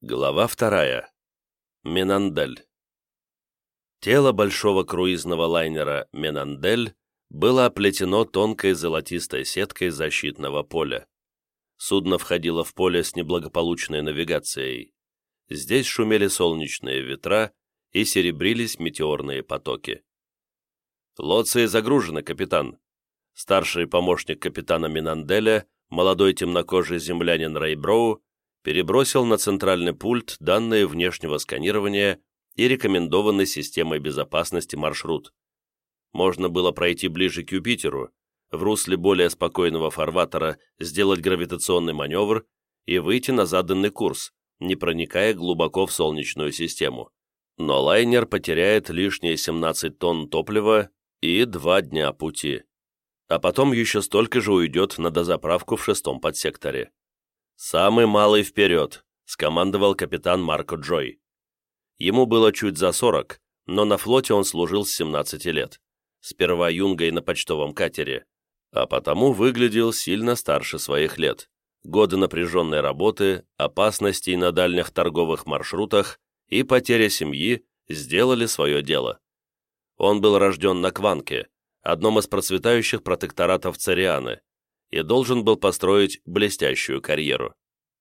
Глава 2. Менандель. Тело большого круизного лайнера «Менандель» было оплетено тонкой золотистой сеткой защитного поля. Судно входило в поле с неблагополучной навигацией. Здесь шумели солнечные ветра и серебрились метеорные потоки. «Лоции загружены, капитан». Старший помощник капитана Менанделя, молодой темнокожий землянин Рэй Броу, перебросил на центральный пульт данные внешнего сканирования и рекомендованный системой безопасности маршрут. Можно было пройти ближе к Юпитеру, в русле более спокойного фарватера сделать гравитационный маневр и выйти на заданный курс, не проникая глубоко в Солнечную систему. Но лайнер потеряет лишние 17 тонн топлива и 2 дня пути. А потом еще столько же уйдет на дозаправку в 6-м подсекторе. «Самый малый вперед», — скомандовал капитан Марко Джой. Ему было чуть за 40, но на флоте он служил с 17 лет, сперва юнгой на почтовом катере, а потому выглядел сильно старше своих лет. Годы напряженной работы, опасностей на дальних торговых маршрутах и потеря семьи сделали свое дело. Он был рожден на Кванке, одном из процветающих протекторатов Царианы, и должен был построить блестящую карьеру.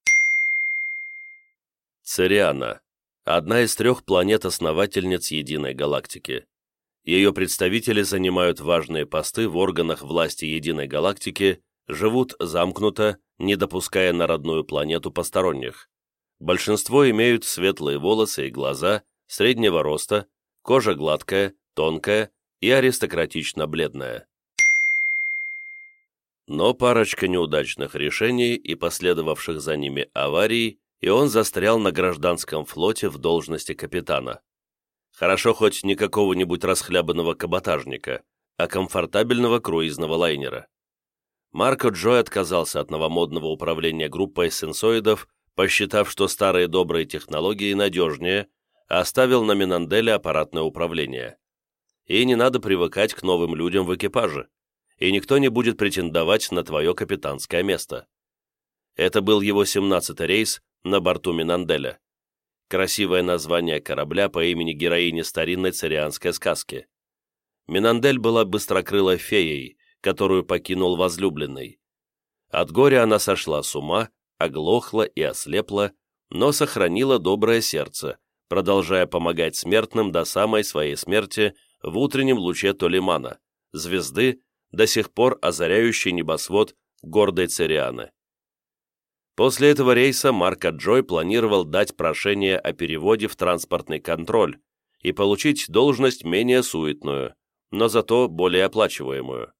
Цариана – одна из 3 планет-основательниц Единой Галактики. Ее представители занимают важные посты в органах власти Единой Галактики, живут замкнуто, не допуская на родную планету посторонних. Большинство имеют светлые волосы и глаза, среднего роста, кожа гладкая, тонкая и аристократично бледная. Но парочка неудачных решений и последовавших за ними аварий, и он застрял на гражданском флоте в должности капитана. Хорошо хоть не какого-нибудь расхлябанного каботажника, а комфортабельного круизного лайнера. Марко Джой отказался от новомодного управления группой сенсоидов, посчитав, что старые добрые технологии надежнее, а оставил на Менанделе аппаратное управление. И не надо привыкать к новым людям в экипаже, и никто не будет претендовать на твое капитанское место. Это был его 17-й рейс на борту Менанделя. Красивое название корабля по имени героини старинной царианской сказки. Менандель была быстрокрылой феей, которую покинул возлюбленный. От горя она сошла с ума, оглохла и ослепла, но сохранила доброе сердце, продолжая помогать смертным до самой своей смерти в утреннем луче Толимана, звезды, до сих пор озаряющий небосвод гордой Царианы. После этого рейса Марко Джой планировал дать прошение о переводе в транспортный контроль и получить должность менее суетную, но зато более оплачиваемую.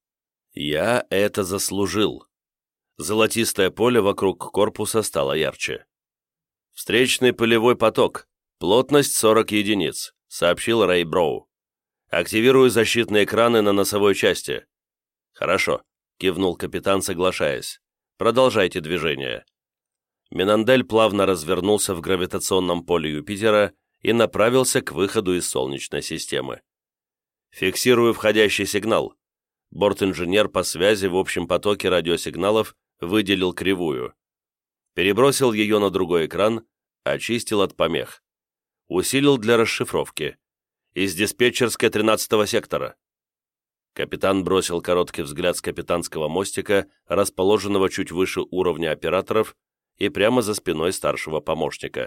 Я это заслужил. Золотистое поле вокруг корпуса стало ярче. «Встречный пылевой поток. Плотность 40 единиц», — сообщил Рэй Броу. «Активирую защитные экраны на носовой части». «Хорошо», — кивнул капитан, соглашаясь. «Продолжайте движение». Менандель плавно развернулся в гравитационном поле Юпитера и направился к выходу из Солнечной системы. «Фиксирую входящий сигнал». Борт-инженер по связи в общем потоке радиосигналов выделил кривую. Перебросил ее на другой экран, очистил от помех. Усилил для расшифровки. Из диспетчерской 13-го сектора. Капитан бросил короткий взгляд с капитанского мостика, расположенного чуть выше уровня операторов, и прямо за спиной старшего помощника.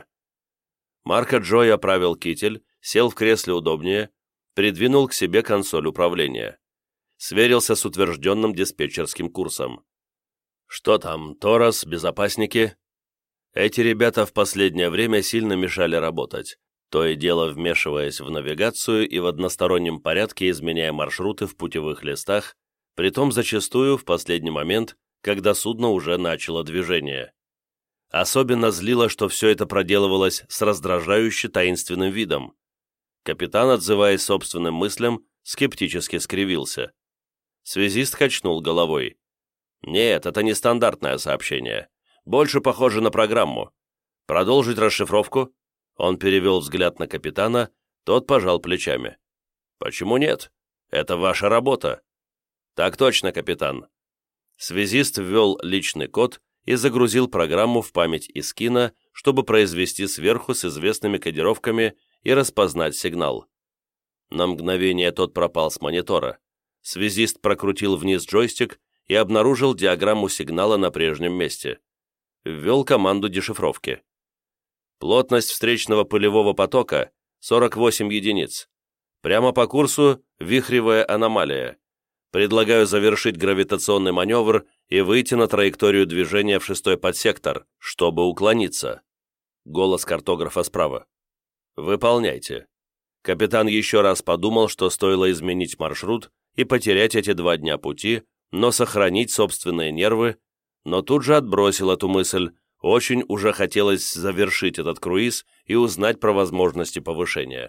Марко Джой оправил китель, сел в кресле удобнее, придвинул к себе консоль управления. Сверился с утвержденным диспетчерским курсом. «Что там, Торос, безопасники?» Эти ребята в последнее время сильно мешали работать, то и дело вмешиваясь в навигацию и в одностороннем порядке изменяя маршруты в путевых листах, притом зачастую в последний момент, когда судно уже начало движение. Особенно злило, что все это проделывалось с раздражающе таинственным видом. Капитан, отзываясь собственным мыслям, скептически скривился. Связист качнул головой. «Нет, это не стандартное сообщение. Больше похоже на программу. Продолжить расшифровку?» Он перевел взгляд на капитана, тот пожал плечами. «Почему нет? Это ваша работа». «Так точно, капитан». Связист ввел личный код и загрузил программу в память Искина, чтобы произвести сверху с известными кодировками и распознать сигнал. На мгновение тот пропал с монитора. Связист прокрутил вниз джойстик и обнаружил диаграмму сигнала на прежнем месте. Ввел команду дешифровки. Плотность встречного пылевого потока 48 единиц. Прямо по курсу вихревая аномалия. Предлагаю завершить гравитационный маневр и выйти на траекторию движения в 6-й подсектор, чтобы уклониться. Голос картографа справа. Выполняйте. Капитан еще раз подумал, что стоило изменить маршрут и потерять эти 2 дня пути, но сохранить собственные нервы, но тут же отбросил эту мысль. Очень уже хотелось завершить этот круиз и узнать про возможности повышения.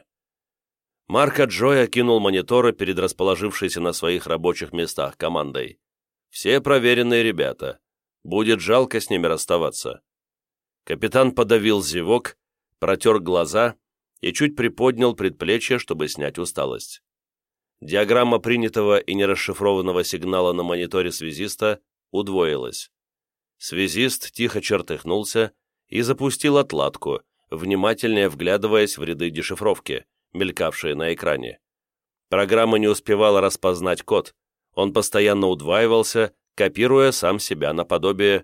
Марко Джой окинул мониторы перед расположившейся на своих рабочих местах командой. Все проверенные ребята. Будет жалко с ними расставаться. Капитан подавил зевок, протер глаза и чуть приподнял предплечье, чтобы снять усталость. Диаграмма принятого и нерасшифрованного сигнала на мониторе связиста удвоилась. Связист тихо чертыхнулся и запустил отладку, внимательнее вглядываясь в ряды дешифровки, мелькавшие на экране. Программа не успевала распознать код, он постоянно удваивался, копируя сам себя наподобие...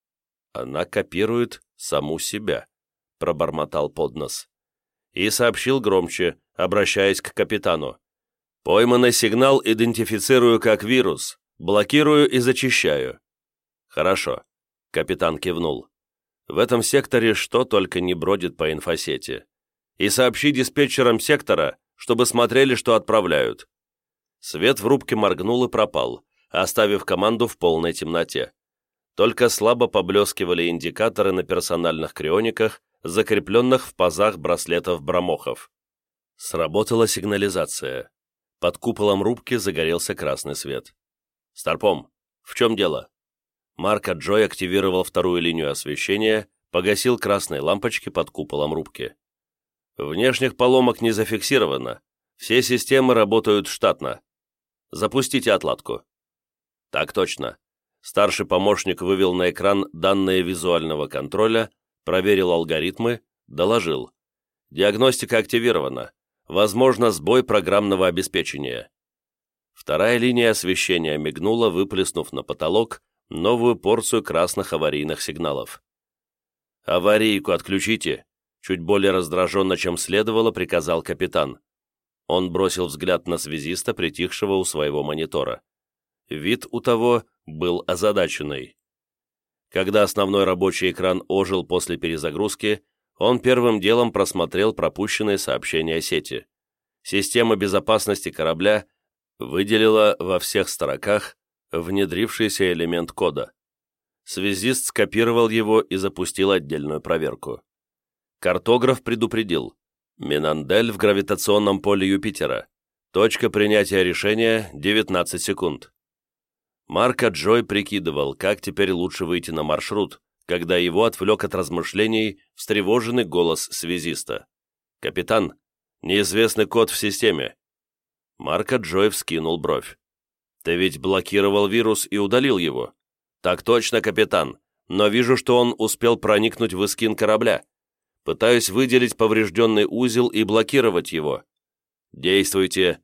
«Она копирует саму себя», — пробормотал под нос. И сообщил громче, обращаясь к капитану. «Пойманный сигнал идентифицирую как вирус, блокирую и зачищаю». «Хорошо», — капитан кивнул. «В этом секторе что только не бродит по инфосети. И сообщи диспетчерам сектора, чтобы смотрели, что отправляют». Свет в рубке моргнул и пропал, оставив команду в полной темноте. Только слабо поблескивали индикаторы на персональных криониках, закрепленных в пазах браслетов брамохов. Сработала сигнализация. Под куполом рубки загорелся красный свет. «Старпом, в чем дело?» Марко Джой активировал вторую линию освещения, погасил красные лампочки под куполом рубки. «Внешних поломок не зафиксировано. Все системы работают штатно. Запустите отладку». «Так точно». Старший помощник вывел на экран данные визуального контроля, проверил алгоритмы, доложил. «Диагностика активирована. Возможно, сбой программного обеспечения». Вторая линия освещения мигнула, выплеснув на потолок новую порцию красных аварийных сигналов. «Аварийку отключите», — чуть более раздраженно, чем следовало, приказал капитан. Он бросил взгляд на связиста, притихшего у своего монитора. Вид у того был озадаченный. Когда основной рабочий экран ожил после перезагрузки, он первым делом просмотрел пропущенные сообщения сети. Система безопасности корабля выделила во всех строках внедрившийся элемент кода. Связист скопировал его и запустил отдельную проверку. Картограф предупредил. Минандель в гравитационном поле Юпитера. Точка принятия решения 19 секунд. Марко Джой прикидывал, как теперь лучше выйти на маршрут, когда его отвлек от размышлений встревоженный голос связиста. «Капитан, неизвестный код в системе». Марко Джой вскинул бровь. «Ты ведь блокировал вирус и удалил его». «Так точно, капитан, но вижу, что он успел проникнуть в эскин корабля. Пытаюсь выделить поврежденный узел и блокировать его». «Действуйте».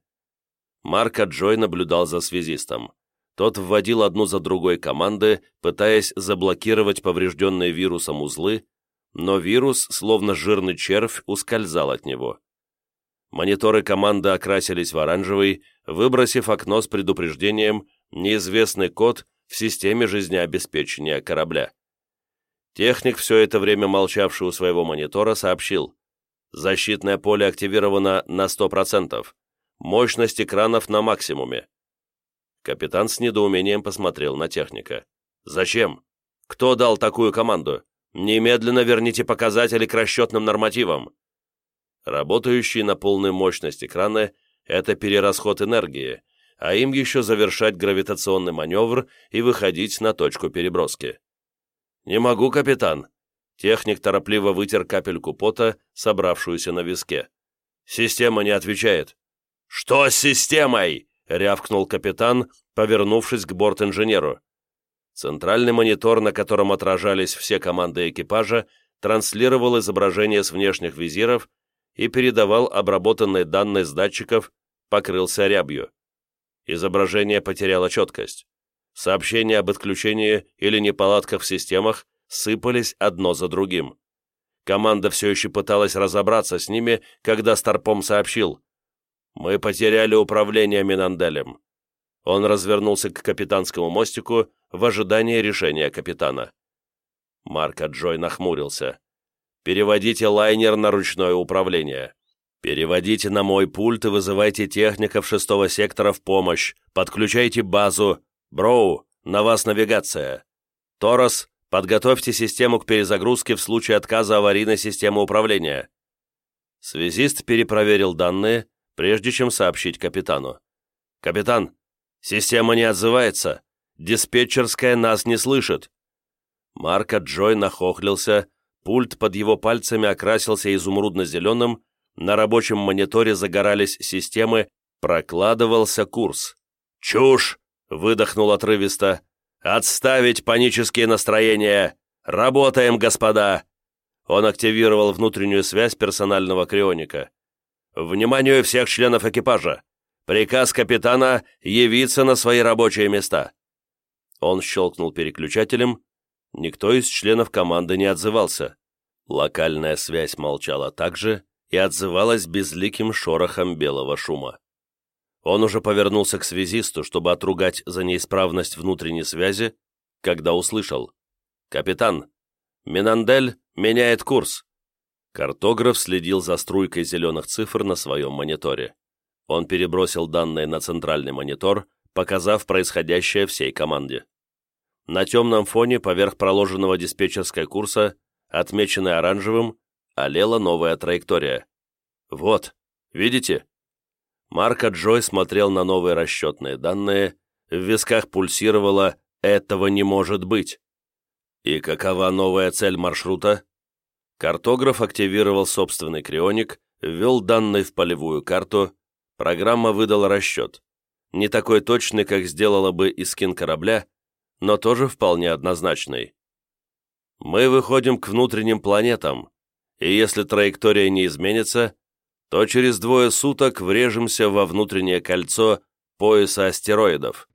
Марко Джой наблюдал за связистом. Тот вводил одну за другой команды, пытаясь заблокировать поврежденные вирусом узлы, но вирус, словно жирный червь, ускользал от него. Мониторы команды окрасились в оранжевый, выбросив окно с предупреждением «Неизвестный код в системе жизнеобеспечения корабля». Техник, все это время молчавший у своего монитора, сообщил: «Защитное поле активировано на 100%. Мощность экранов на максимуме». Капитан с недоумением посмотрел на техника. «Зачем? Кто дал такую команду? Немедленно верните показатели к расчетным нормативам». Работающие на полную мощность экраны – это перерасход энергии, а им еще завершать гравитационный маневр и выходить на точку переброски. «Не могу, капитан». Техник торопливо вытер капельку пота, собравшуюся на виске. «Система не отвечает». «Что с системой?» — рявкнул капитан, повернувшись к борт-инженеру. Центральный монитор, на котором отражались все команды экипажа, транслировал изображения с внешних визиров и передавал обработанные данные с датчиков, покрылся рябью. Изображение потеряло четкость. Сообщения об отключении или неполадках в системах сыпались одно за другим. Команда все еще пыталась разобраться с ними, когда Старпом сообщил: «Мы потеряли управление Минанделем». Он развернулся к капитанскому мостику в ожидании решения капитана. Марко Джой нахмурился. «Переводите лайнер на ручное управление. Переводите на мой пульт и вызывайте техников 6-го сектора в помощь. Подключайте базу. Броу, на вас навигация. Торос, подготовьте систему к перезагрузке в случае отказа аварийной системы управления». Связист перепроверил данные, прежде чем сообщить капитану. «Капитан, система не отзывается. Диспетчерская нас не слышит». Марко Джой нахохлился, пульт под его пальцами окрасился изумрудно-зеленым, на рабочем мониторе загорались системы, прокладывался курс. «Чушь!» — выдохнул отрывисто. «Отставить панические настроения! Работаем, господа!» Он активировал внутреннюю связь персонального крионика. «Вниманию всех членов экипажа! Приказ капитана явиться на свои рабочие места!» Он щелкнул переключателем. Никто из членов команды не отзывался. Локальная связь молчала также и отзывалась безликим шорохом белого шума. Он уже повернулся к связисту, чтобы отругать за неисправность внутренней связи, когда услышал: «Капитан, Минандель меняет курс». Картограф следил за струйкой зеленых цифр на своем мониторе. Он перебросил данные на центральный монитор, показав происходящее всей команде. На темном фоне, поверх проложенного диспетчерской курса, отмеченной оранжевым, олела новая траектория. «Вот, видите?» Марко Джой смотрел на новые расчетные данные, в висках пульсировало «этого не может быть». И какова новая цель маршрута? Картограф активировал собственный крионик, ввел данные в полевую карту, программа выдала расчет. Не такой точный, как сделала бы Искин корабля, но тоже вполне однозначный. Мы выходим к внутренним планетам, и если траектория не изменится, то через 2 суток врежемся во внутреннее кольцо пояса астероидов.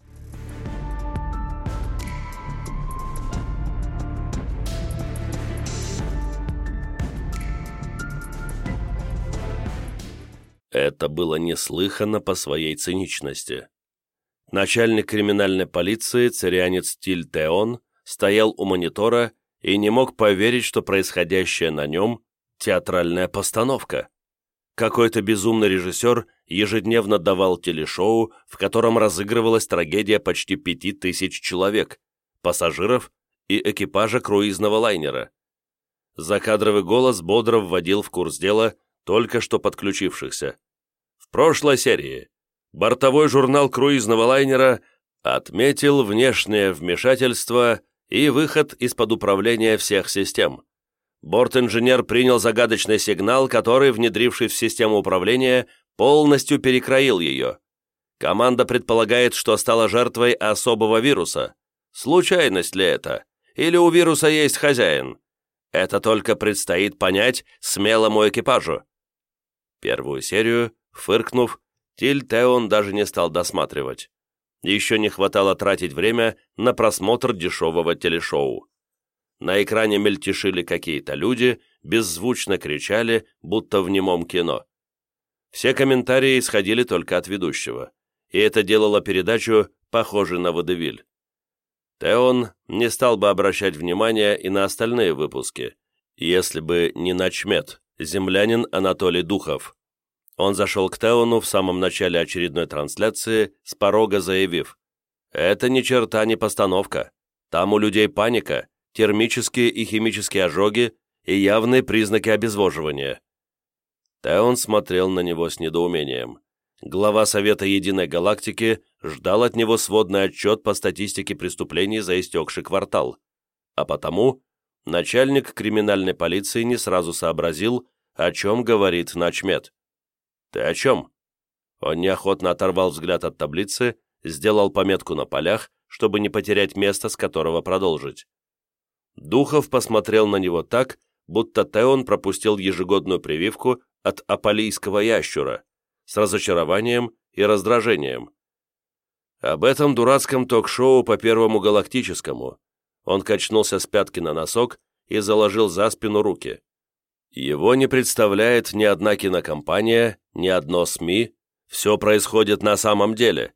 Это было неслыханно по своей циничности. Начальник криминальной полиции, царианец Тиль Теон, стоял у монитора и не мог поверить, что происходящее на нем – театральная постановка. Какой-то безумный режиссер ежедневно давал телешоу, в котором разыгрывалась трагедия почти 5000 человек, пассажиров и экипажа круизного лайнера. Закадровый голос бодро вводил в курс дела только что подключившихся. В прошлой серии бортовой журнал круизного лайнера отметил внешнее вмешательство и выход из-под управления всех систем. Борт-инженер принял загадочный сигнал, который, внедрившись в систему управления, полностью перекроил ее. Команда предполагает, что стала жертвой особого вируса. Случайность ли это? Или у вируса есть хозяин? Это только предстоит понять смелому экипажу. Первую серию, фыркнув, Тиль Теон даже не стал досматривать. Еще не хватало тратить время на просмотр дешевого телешоу. На экране мельтешили какие-то люди, беззвучно кричали, будто в немом кино. Все комментарии исходили только от ведущего, и это делало передачу похожей на водевиль. Теон не стал бы обращать внимания и на остальные выпуски, если бы не начмет, землянин Анатолий Духов. Он зашел к Теону в самом начале очередной трансляции, с порога заявив: «Это ни черта не постановка. Там у людей паника, термические и химические ожоги и явные признаки обезвоживания». Теон смотрел на него с недоумением. Глава Совета Единой Галактики ждал от него сводный отчет по статистике преступлений за истекший квартал, а потому начальник криминальной полиции не сразу сообразил, о чем говорит начмед. «Ты о чем?» Он неохотно оторвал взгляд от таблицы, сделал пометку на полях, чтобы не потерять место, с которого продолжить. Духов посмотрел на него так, будто Теон пропустил ежегодную прививку от апалийского ящура с разочарованием и раздражением. Об этом дурацком ток-шоу по Первому Галактическому. Он качнулся с пятки на носок и заложил за спину руки. Его не представляет ни одна кинокомпания, ни одно СМИ, все происходит на самом деле.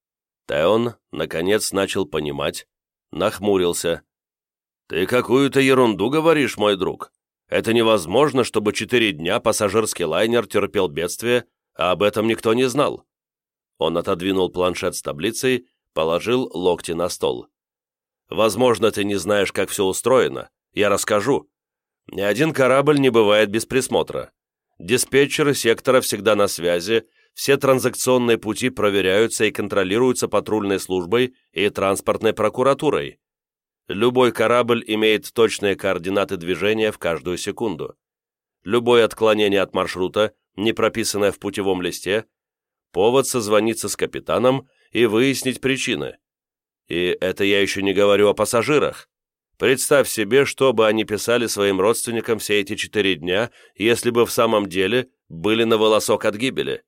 Теон, наконец, начал понимать, нахмурился. «Ты какую-то ерунду говоришь, мой друг. Это невозможно, чтобы 4 дня пассажирский лайнер терпел бедствие, а об этом никто не знал». Он отодвинул планшет с таблицей, положил локти на стол. «Возможно, ты не знаешь, как все устроено. Я расскажу. Ни один корабль не бывает без присмотра. Диспетчеры сектора всегда на связи, все транзакционные пути проверяются и контролируются патрульной службой и транспортной прокуратурой. Любой корабль имеет точные координаты движения в каждую секунду. Любое отклонение от маршрута, не прописанное в путевом листе, повод созвониться с капитаном и выяснить причины. И это я еще не говорю о пассажирах. Представь себе, что бы они писали своим родственникам все эти 4 дня, если бы в самом деле были на волосок от гибели.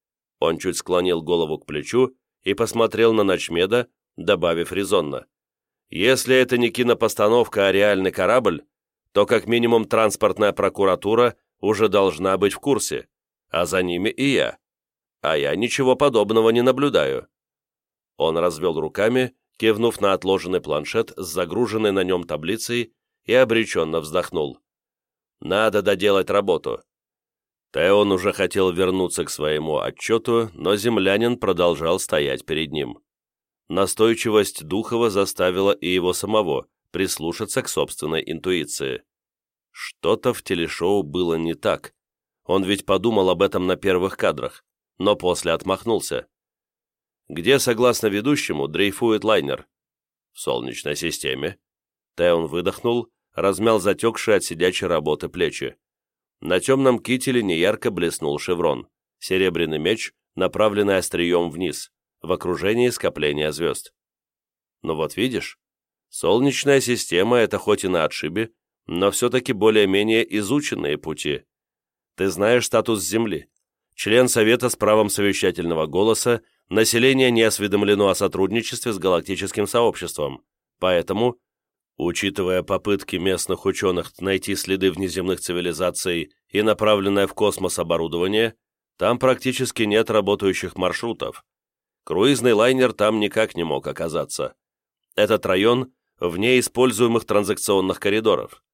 Он чуть склонил голову к плечу и посмотрел на Ночмеда, добавив резонно. Если это не кинопостановка, а реальный корабль, то как минимум транспортная прокуратура уже должна быть в курсе, а за ними и я. А я ничего подобного не наблюдаю. Он развел руками, кивнув на отложенный планшет с загруженной на нем таблицей, и обреченно вздохнул. Надо доделать работу. Теон уже хотел вернуться к своему отчету, но землянин продолжал стоять перед ним. Настойчивость Духова заставила и его самого прислушаться к собственной интуиции. Что-то в телешоу было не так. Он ведь подумал об этом на первых кадрах, но после отмахнулся. Где, согласно ведущему, дрейфует лайнер? В Солнечной системе. Теон выдохнул, размял затекшие от сидячей работы плечи. На темном кителе неярко блеснул шеврон, серебряный меч, направленный острием вниз, в окружении скопления звезд. Ну вот видишь, Солнечная система — это хоть и на отшибе, но все-таки более-менее изученные пути. Ты знаешь статус Земли. Член Совета с правом совещательного голоса, население не осведомлено о сотрудничестве с галактическим сообществом, поэтому, учитывая попытки местных ученых найти следы внеземных цивилизаций и направленное в космос оборудование, там практически нет работающих маршрутов. Круизный лайнер там никак не мог оказаться. Этот район вне используемых транзакционных коридоров.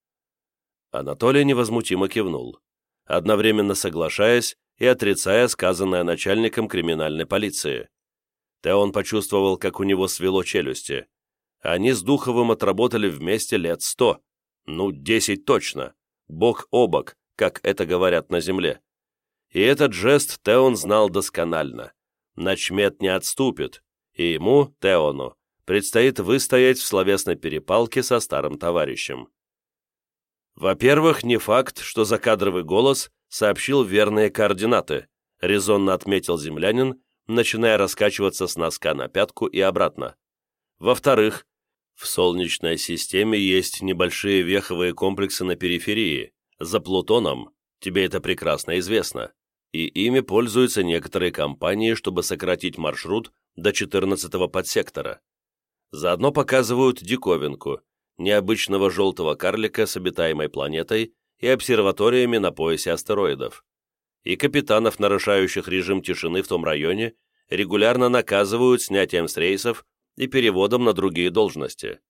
Анатолий невозмутимо кивнул, одновременно соглашаясь и отрицая сказанное начальником криминальной полиции. Теон почувствовал, как у него свело челюсти. Они с Духовым отработали вместе лет 100, 10 точно, бок о бок, как это говорят на земле. И этот жест Теон знал досконально. Ночмед не отступит, и ему, Теону, предстоит выстоять в словесной перепалке со старым товарищем. Во-первых, не факт, что закадровый голос сообщил верные координаты, резонно отметил землянин, начиная раскачиваться с носка на пятку и обратно. Во-вторых, в Солнечной системе есть небольшие веховые комплексы на периферии, за Плутоном, тебе это прекрасно известно, и ими пользуются некоторые компании, чтобы сократить маршрут до 14-го подсектора. Заодно показывают диковинку, необычного желтого карлика с обитаемой планетой и обсерваториями на поясе астероидов. И капитанов, нарушающих режим тишины в том районе, регулярно наказывают снятием с рейсов и переводом на другие должности.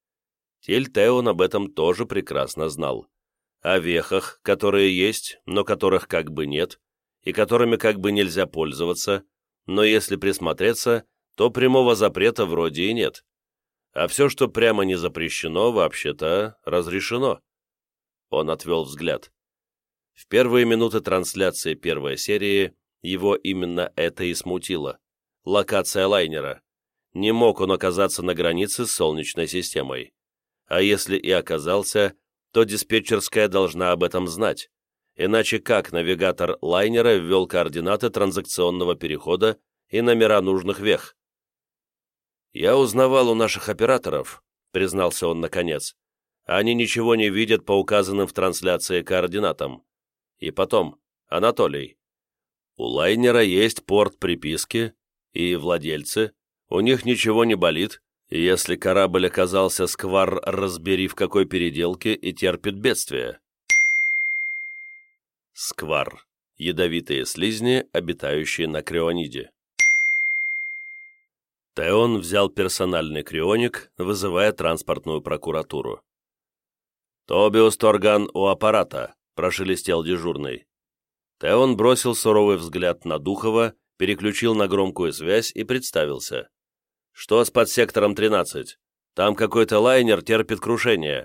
Тиль Теон об этом тоже прекрасно знал. О вехах, которые есть, но которых как бы нет, и которыми как бы нельзя пользоваться, но если присмотреться, то прямого запрета вроде и нет. А все, что прямо не запрещено, вообще-то разрешено. Он отвел взгляд. В первые минуты трансляции первой серии его именно это и смутило. Локация лайнера. Не мог он оказаться на границе с Солнечной системой. А если и оказался, то диспетчерская должна об этом знать. Иначе как навигатор лайнера ввел координаты транзакционного перехода и номера нужных вех? «Я узнавал у наших операторов», — признался он наконец. Они ничего не видят по указанным в трансляции координатам. И потом, Анатолий, у лайнера есть порт приписки и владельцы, у них ничего не болит, и если корабль оказался сквар, разбери в какой переделке и терпит бедствие. Сквар. Ядовитые слизни, обитающие на криониде. Теон взял персональный крионик, вызывая транспортную прокуратуру. «Тобиус Торган у аппарата», — прошелестел дежурный. Теон бросил суровый взгляд на Духова, переключил на громкую связь и представился. «Что с подсектором 13? Там какой-то лайнер терпит крушение».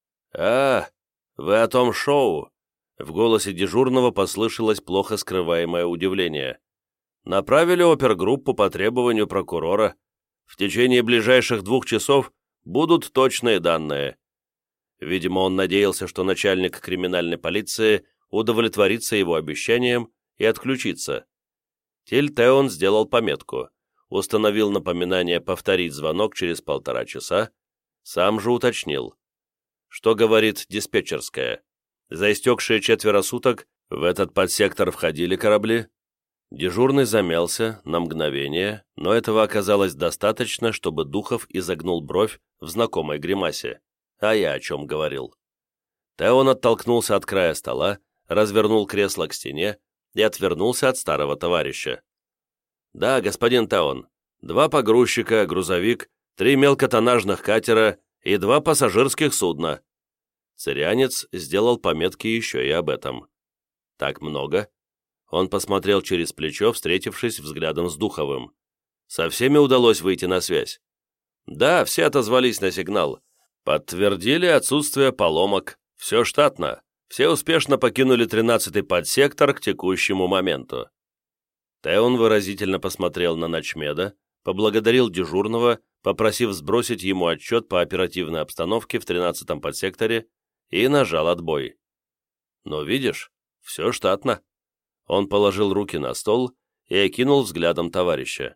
«А, вы о том шоу?» В голосе дежурного послышалось плохо скрываемое удивление. «Направили опергруппу по требованию прокурора. В течение ближайших 2 часов будут точные данные». Видимо, он надеялся, что начальник криминальной полиции удовлетворится его обещанием и отключится. Тиль Теон сделал пометку, установил напоминание повторить звонок через 1,5 часа, сам же уточнил. Что говорит диспетчерская? За истекшие 4 суток в этот подсектор входили корабли? Дежурный замялся на мгновение, но этого оказалось достаточно, чтобы Духов изогнул бровь в знакомой гримасе. А я о чем говорил? Теон оттолкнулся от края стола, развернул кресло к стене и отвернулся от старого товарища. «Да, господин Теон, 2 погрузчика, грузовик, 3 мелкотоннажных катера и 2 пассажирских судна». Царианец сделал пометки еще и об этом. «Так много?» Он посмотрел через плечо, встретившись взглядом с Духовым. «Со всеми удалось выйти на связь?» «Да, все отозвались на сигнал. Подтвердили отсутствие поломок. Все штатно. Все успешно покинули 13-й подсектор к текущему моменту». Теон выразительно посмотрел на начмеда, поблагодарил дежурного, попросив сбросить ему отчет по оперативной обстановке в 13-м подсекторе и нажал отбой. «Ну, видишь, все штатно». Он положил руки на стол и окинул взглядом товарища.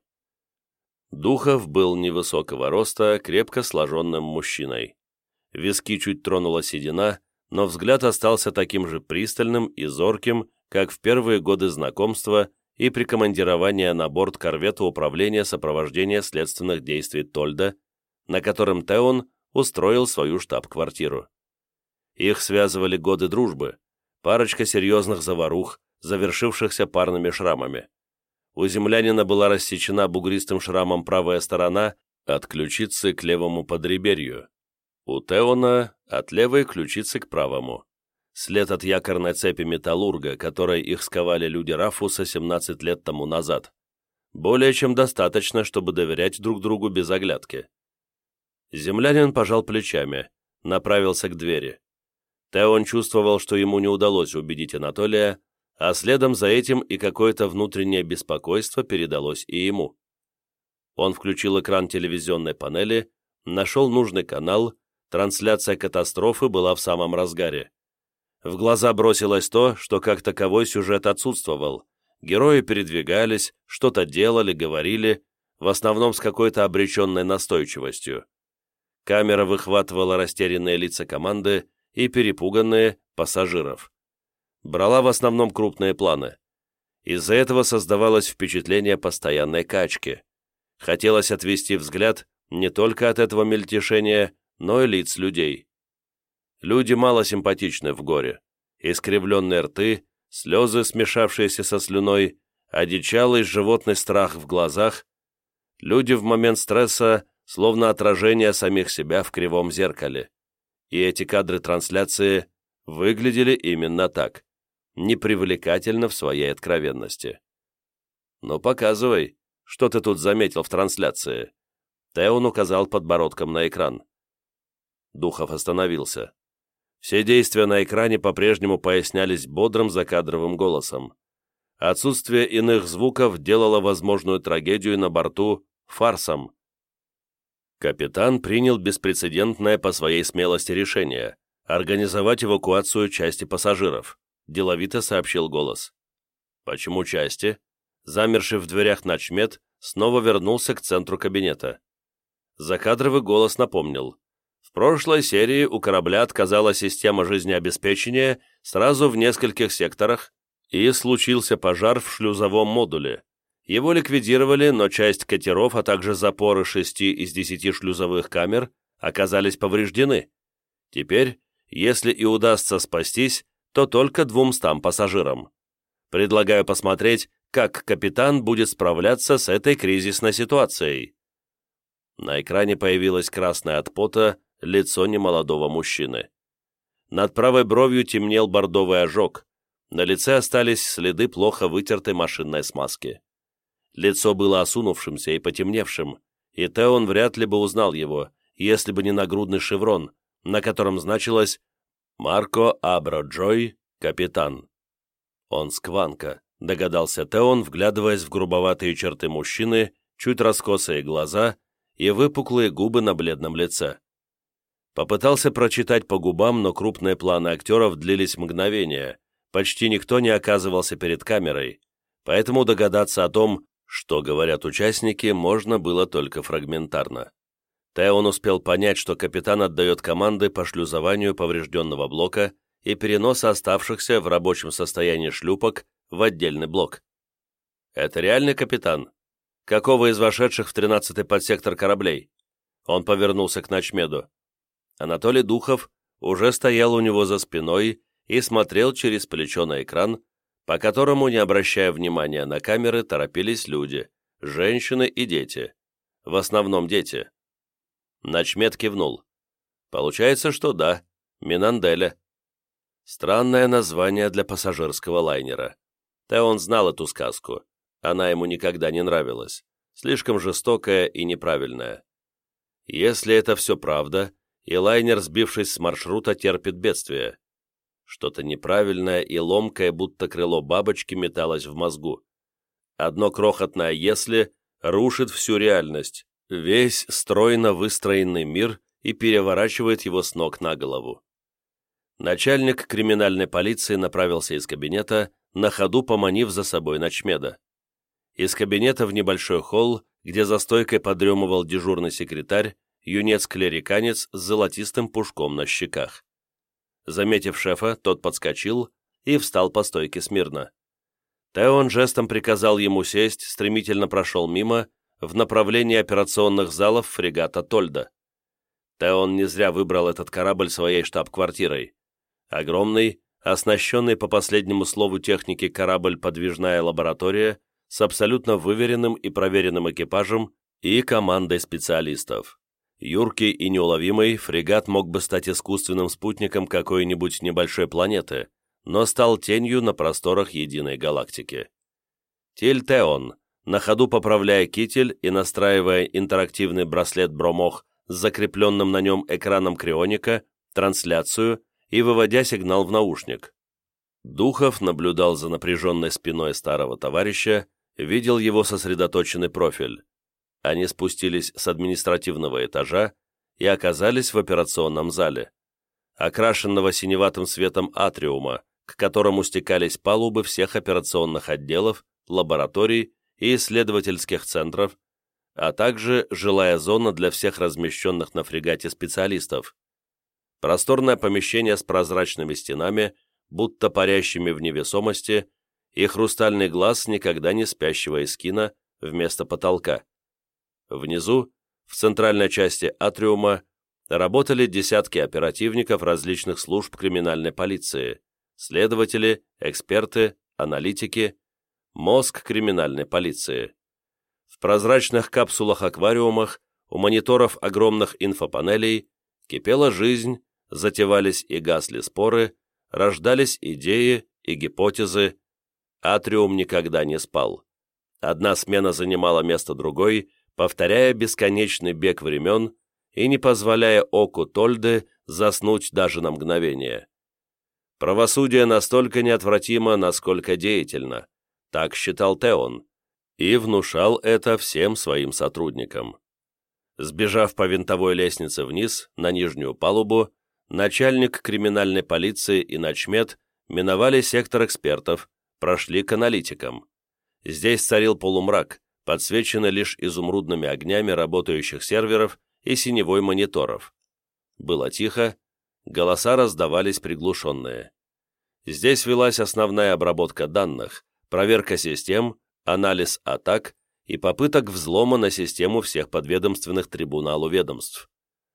Духов был невысокого роста, крепко сложенным мужчиной. Виски чуть тронула седина, но взгляд остался таким же пристальным и зорким, как в первые годы знакомства и прикомандирования на борт корвета управления сопровождения следственных действий Тольда, на котором Теон устроил свою штаб-квартиру. Их связывали годы дружбы, парочка серьезных заварух, завершившихся парными шрамами. У землянина была рассечена бугристым шрамом правая сторона от ключицы к левому подреберью. У Теона от левой ключицы к правому. След от якорной цепи металлурга, которой их сковали люди Рафуса 17 лет тому назад. Более чем достаточно, чтобы доверять друг другу без оглядки. Землянин пожал плечами, направился к двери. Теон чувствовал, что ему не удалось убедить Анатолия, а следом за этим и какое-то внутреннее беспокойство передалось и ему. Он включил экран телевизионной панели, нашел нужный канал, трансляция катастрофы была в самом разгаре. В глаза бросилось то, что как таковой сюжет отсутствовал. Герои передвигались, что-то делали, говорили, в основном с какой-то обреченной настойчивостью. Камера выхватывала растерянные лица команды и перепуганные пассажиров. Брала в основном крупные планы. Из-за этого создавалось впечатление постоянной качки. Хотелось отвести взгляд не только от этого мельтешения, но и лиц людей. Люди мало симпатичны в горе. Искривленные рты, слезы, смешавшиеся со слюной, одичалый животный страх в глазах. Люди в момент стресса словно отражение самих себя в кривом зеркале. И эти кадры трансляции выглядели именно так. Непривлекательно в своей откровенности. «Ну, показывай, что ты тут заметил в трансляции?» Теон указал подбородком на экран. Духов остановился. Все действия на экране по-прежнему пояснялись бодрым закадровым голосом. Отсутствие иных звуков делало возможную трагедию на борту фарсом. Капитан принял беспрецедентное по своей смелости решение – организовать эвакуацию части пассажиров. Деловито сообщил голос. «Почему части?» Замерший в дверях начмед снова вернулся к центру кабинета. Закадровый голос напомнил. В прошлой серии у корабля отказала система жизнеобеспечения сразу в нескольких секторах, и случился пожар в шлюзовом модуле. Его ликвидировали, но часть катеров, а также запоры 6 из 10 шлюзовых камер оказались повреждены. Теперь, если и удастся спастись, то только 200 пассажирам. Предлагаю посмотреть, как капитан будет справляться с этой кризисной ситуацией». На экране появилось красное от пота лицо немолодого мужчины. Над правой бровью темнел бордовый ожог, на лице остались следы плохо вытертой машинной смазки. Лицо было осунувшимся и потемневшим, и Теон вряд ли бы узнал его, если бы не нагрудный шеврон, на котором значилось «Марко Абро Джой, капитан». «Он скванка», — догадался Теон, вглядываясь в грубоватые черты мужчины, чуть раскосые глаза и выпуклые губы на бледном лице. Попытался прочитать по губам, но крупные планы актеров длились мгновения, почти никто не оказывался перед камерой, поэтому догадаться о том, что говорят участники, можно было только фрагментарно. Теон успел понять, что капитан отдает команды по шлюзованию поврежденного блока и переноса оставшихся в рабочем состоянии шлюпок в отдельный блок. «Это реальный капитан? Какого из вошедших в 13-й подсектор кораблей?» Он повернулся к начмеду. Анатолий Духов уже стоял у него за спиной и смотрел через плечо на экран, по которому, не обращая внимания на камеры, торопились люди, женщины и дети. В основном дети. Начмед кивнул. «Получается, что да, Минанделя». Странное название для пассажирского лайнера. Теон знал эту сказку. Она ему никогда не нравилась. Слишком жестокая и неправильная. Если это все правда, и лайнер, сбившись с маршрута, терпит бедствие. Что-то неправильное и ломкое, будто крыло бабочки, металось в мозгу. Одно крохотное «если» рушит всю реальность, весь стройно выстроенный мир и переворачивает его с ног на голову. Начальник криминальной полиции направился из кабинета, на ходу поманив за собой начмеда. Из кабинета в небольшой холл, где за стойкой подремывал дежурный секретарь, юнец-клериканец с золотистым пушком на щеках. Заметив шефа, тот подскочил и встал по стойке смирно. Теон жестом приказал ему сесть, стремительно прошел мимо, в направлении операционных залов фрегата Тольда. Теон не зря выбрал этот корабль своей штаб-квартирой. Огромный, оснащенный по последнему слову техники корабль «Подвижная лаборатория» с абсолютно выверенным и проверенным экипажем и командой специалистов. Юркий и неуловимый, фрегат мог бы стать искусственным спутником какой-нибудь небольшой планеты, но стал тенью на просторах единой галактики. Тиль Теон, на ходу поправляя китель и настраивая интерактивный браслет Бромох с закрепленным на нем экраном крионика, трансляцию и выводя сигнал в наушник. Духов наблюдал за напряженной спиной старого товарища, видел его сосредоточенный профиль. Они спустились с административного этажа и оказались в операционном зале, окрашенного синеватым светом атриума, к которому стекались палубы всех операционных отделов, лабораторий и исследовательских центров, а также жилая зона для всех размещенных на фрегате специалистов. Просторное помещение с прозрачными стенами, будто парящими в невесомости, и хрустальный глаз никогда не спящего эскина вместо потолка. Внизу, в центральной части атриума, работали десятки оперативников различных служб криминальной полиции, следователи, эксперты, аналитики, мозг криминальной полиции. В прозрачных капсулах-аквариумах, у мониторов огромных инфопанелей кипела жизнь, затевались и гасли споры, рождались идеи и гипотезы. Атриум никогда не спал. Одна смена занимала место другой, повторяя бесконечный бег времен и не позволяя оку Тольды заснуть даже на мгновение. Правосудие настолько неотвратимо, насколько деятельно, так считал Теон, и внушал это всем своим сотрудникам. Сбежав по винтовой лестнице вниз, на нижнюю палубу, начальник криминальной полиции и начмед миновали сектор экспертов, прошли к аналитикам. Здесь царил полумрак, подсвеченный лишь изумрудными огнями работающих серверов и синевой мониторов. Было тихо, голоса раздавались приглушенные. Здесь велась основная обработка данных, проверка систем, анализ атак и попыток взлома на систему всех подведомственных трибуналу ведомств.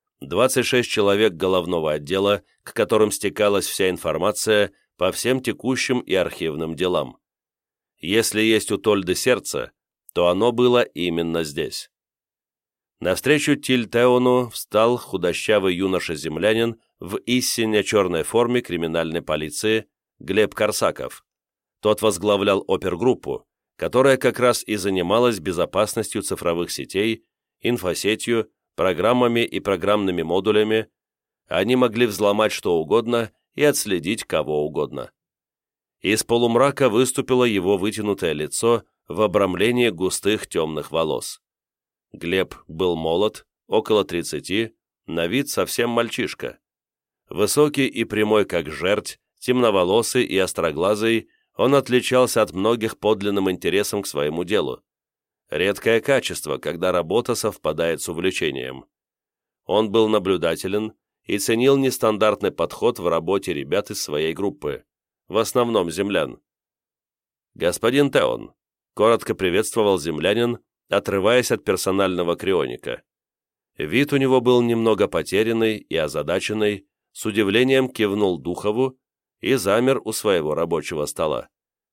26 человек головного отдела, к которым стекалась вся информация по всем текущим и архивным делам. Если есть у Тольды сердце, то оно было именно здесь. Навстречу Тильтеону встал худощавый юноша-землянин в истинно черной форме криминальной полиции Глеб Корсаков. Тот возглавлял опергруппу, которая как раз и занималась безопасностью цифровых сетей, инфосетью, программами и программными модулями. Они могли взломать что угодно и отследить кого угодно. Из полумрака выступило его вытянутое лицо в обрамлении густых темных волос. Глеб был молод, около 30, на вид совсем мальчишка. Высокий и прямой, как жерть, темноволосый и остроглазый, он отличался от многих подлинным интересом к своему делу. Редкое качество, когда работа совпадает с увлечением. Он был наблюдателен и ценил нестандартный подход в работе ребят из своей группы, в основном землян. «Господин Теон», — коротко приветствовал землянин, отрываясь от персонального крионика. Вид у него был немного потерянный и озадаченный, с удивлением кивнул Духову и замер у своего рабочего стола.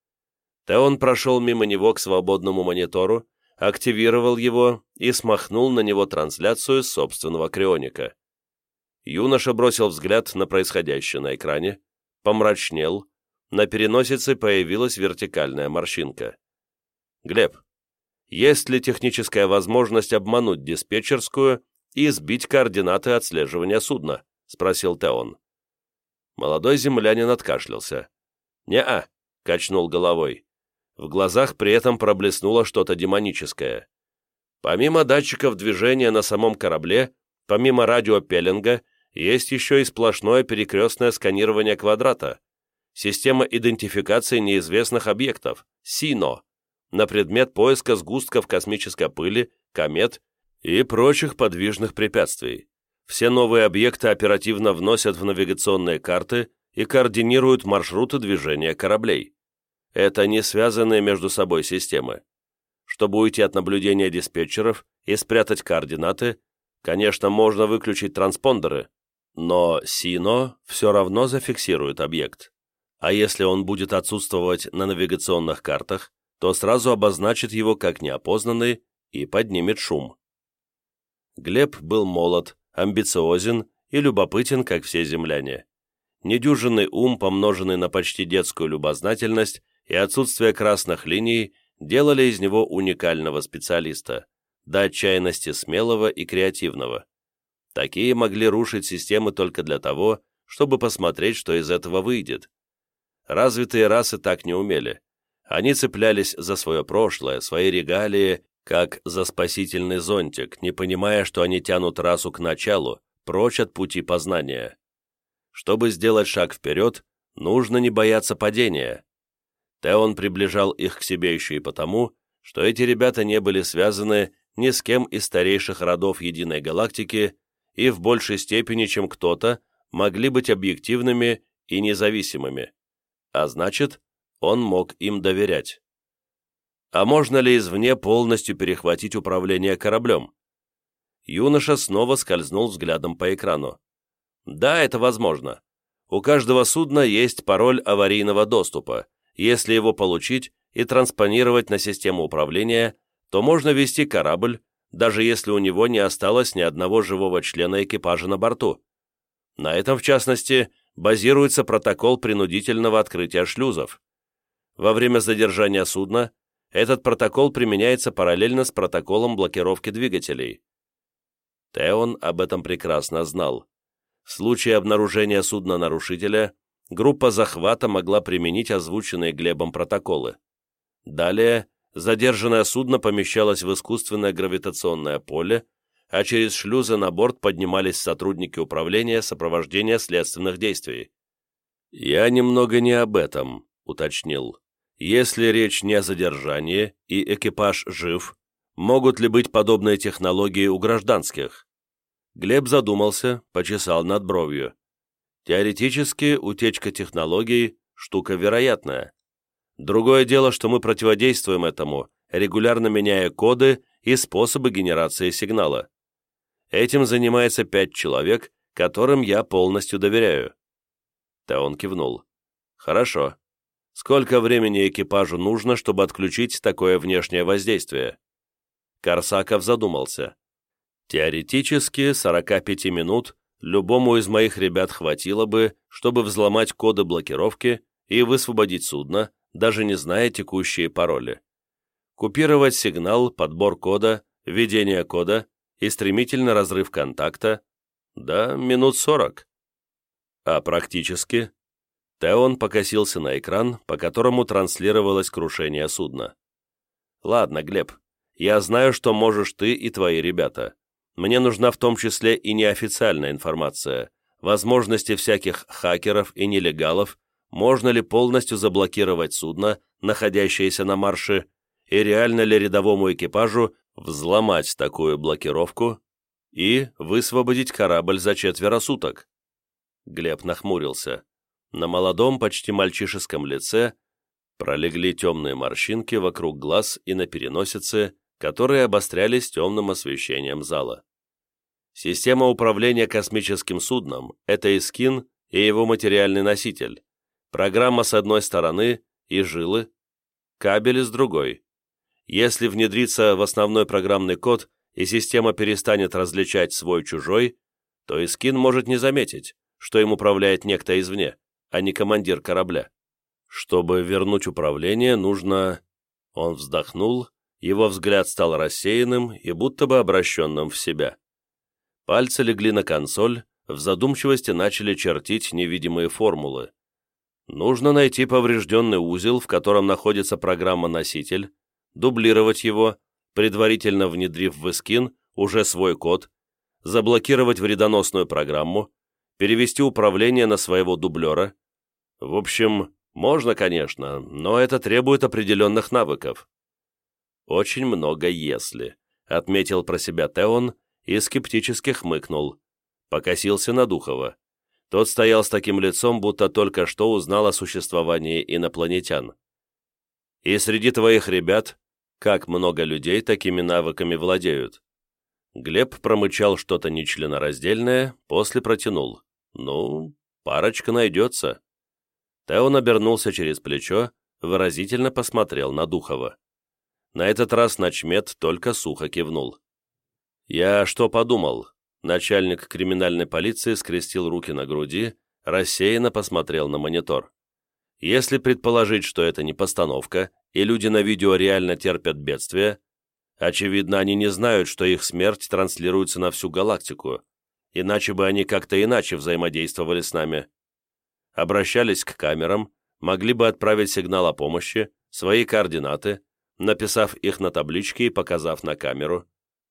Теон прошел мимо него к свободному монитору, активировал его и смахнул на него трансляцию собственного крионика. Юноша бросил взгляд на происходящее на экране, помрачнел, на переносице появилась вертикальная морщинка. «Глеб, есть ли техническая возможность обмануть диспетчерскую и сбить координаты отслеживания судна?» — спросил Теон. Молодой землянин откашлялся. «Не-а», — качнул головой. В глазах при этом проблеснуло что-то демоническое. Помимо датчиков движения на самом корабле, помимо радиопеллинга, есть еще и сплошное перекрестное сканирование квадрата, система идентификации неизвестных объектов, СИНО, на предмет поиска сгустков космической пыли, комет и прочих подвижных препятствий. Все новые объекты оперативно вносят в навигационные карты и координируют маршруты движения кораблей. Это не связанные между собой системы. Чтобы уйти от наблюдения диспетчеров и спрятать координаты, конечно, можно выключить транспондеры, но СИНО все равно зафиксирует объект. А если он будет отсутствовать на навигационных картах, то сразу обозначит его как неопознанный и поднимет шум. Глеб был молод, амбициозен и любопытен, как все земляне. Недюжинный ум, помноженный на почти детскую любознательность и отсутствие красных линий, делали из него уникального специалиста, до отчаянности смелого и креативного. Такие могли рушить системы только для того, чтобы посмотреть, что из этого выйдет. Развитые расы так не умели. Они цеплялись за свое прошлое, свои регалии, как за спасительный зонтик, не понимая, что они тянут расу к началу, прочь от пути познания. Чтобы сделать шаг вперед, нужно не бояться падения. Теон приближал их к себе еще и потому, что эти ребята не были связаны ни с кем из старейших родов Единой Галактики и в большей степени, чем кто-то, могли быть объективными и независимыми. А значит, он мог им доверять. А можно ли извне полностью перехватить управление кораблем? Юноша снова скользнул взглядом по экрану. Да, это возможно. У каждого судна есть пароль аварийного доступа. Если его получить и транспонировать на систему управления, то можно вести корабль, даже если у него не осталось ни одного живого члена экипажа на борту. На этом, в частности, базируется протокол принудительного открытия шлюзов. Во время задержания судна этот протокол применяется параллельно с протоколом блокировки двигателей. Теон об этом прекрасно знал. В случае обнаружения судна-нарушителя группа захвата могла применить озвученные Глебом протоколы. Далее задержанное судно помещалось в искусственное гравитационное поле, а через шлюзы на борт поднимались сотрудники управления сопровождения следственных действий. «Я немного не об этом», — уточнил. «Если речь не о задержании и экипаж жив, могут ли быть подобные технологии у гражданских?» Глеб задумался, почесал над бровью. Теоретически, утечка технологий – штука вероятная. Другое дело, что мы противодействуем этому, регулярно меняя коды и способы генерации сигнала. Этим занимается 5 человек, которым я полностью доверяю. Теон кивнул. Хорошо. Сколько времени экипажу нужно, чтобы отключить такое внешнее воздействие? Корсаков задумался. Теоретически 45 минут любому из моих ребят хватило бы, чтобы взломать коды блокировки и высвободить судно, даже не зная текущие пароли. Купировать сигнал, подбор кода, введение кода и стремительный разрыв контакта, да, минут 40. А практически? Теон покосился на экран, по которому транслировалось крушение судна. Ладно, Глеб, я знаю, что можешь ты и твои ребята. Мне нужна в том числе и неофициальная информация, возможности всяких хакеров и нелегалов, можно ли полностью заблокировать судно, находящееся на марше, и реально ли рядовому экипажу взломать такую блокировку и высвободить корабль за 4 суток. Глеб нахмурился. На молодом, почти мальчишеском лице пролегли темные морщинки вокруг глаз и на переносице, которые обострялись темным освещением зала. Система управления космическим судном – это Искин и его материальный носитель, программа с одной стороны и жилы, кабели с другой. Если внедриться в основной программный код и система перестанет различать свой-чужой, то Искин может не заметить, что им управляет некто извне, а не командир корабля. Чтобы вернуть управление, нужно... Он вздохнул. Его взгляд стал рассеянным и будто бы обращенным в себя. Пальцы легли на консоль, в задумчивости начали чертить невидимые формулы. Нужно найти поврежденный узел, в котором находится программа-носитель, дублировать его, предварительно внедрив в Искин уже свой код, заблокировать вредоносную программу, перевести управление на своего дублера. В общем, можно, конечно, но это требует определенных навыков. «Очень много «если», — отметил про себя Теон и скептически хмыкнул. Покосился на Духова. Тот стоял с таким лицом, будто только что узнал о существовании инопланетян. «И среди твоих ребят, как много людей такими навыками владеют?» Глеб промычал что-то нечленораздельное, после протянул. «Ну, парочка найдется». Теон обернулся через плечо, выразительно посмотрел на Духова. На этот раз начмед только сухо кивнул. «Я что подумал?» Начальник криминальной полиции скрестил руки на груди, рассеянно посмотрел на монитор. «Если предположить, что это не постановка, и люди на видео реально терпят бедствия, очевидно, они не знают, что их смерть транслируется на всю галактику, иначе бы они как-то иначе взаимодействовали с нами. Обращались к камерам, могли бы отправить сигнал о помощи, свои координаты, написав их на табличке и показав на камеру.